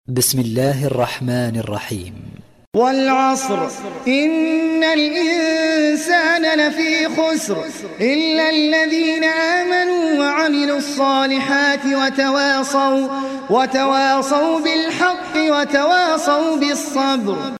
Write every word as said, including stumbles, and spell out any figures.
بسم الله الرحمن الرحيم. والعصر إن الإنسان لفي خسر إلا الذين آمنوا وعملوا الصالحات وتواصوا, وتواصوا بالحق وتواصوا بالصبر.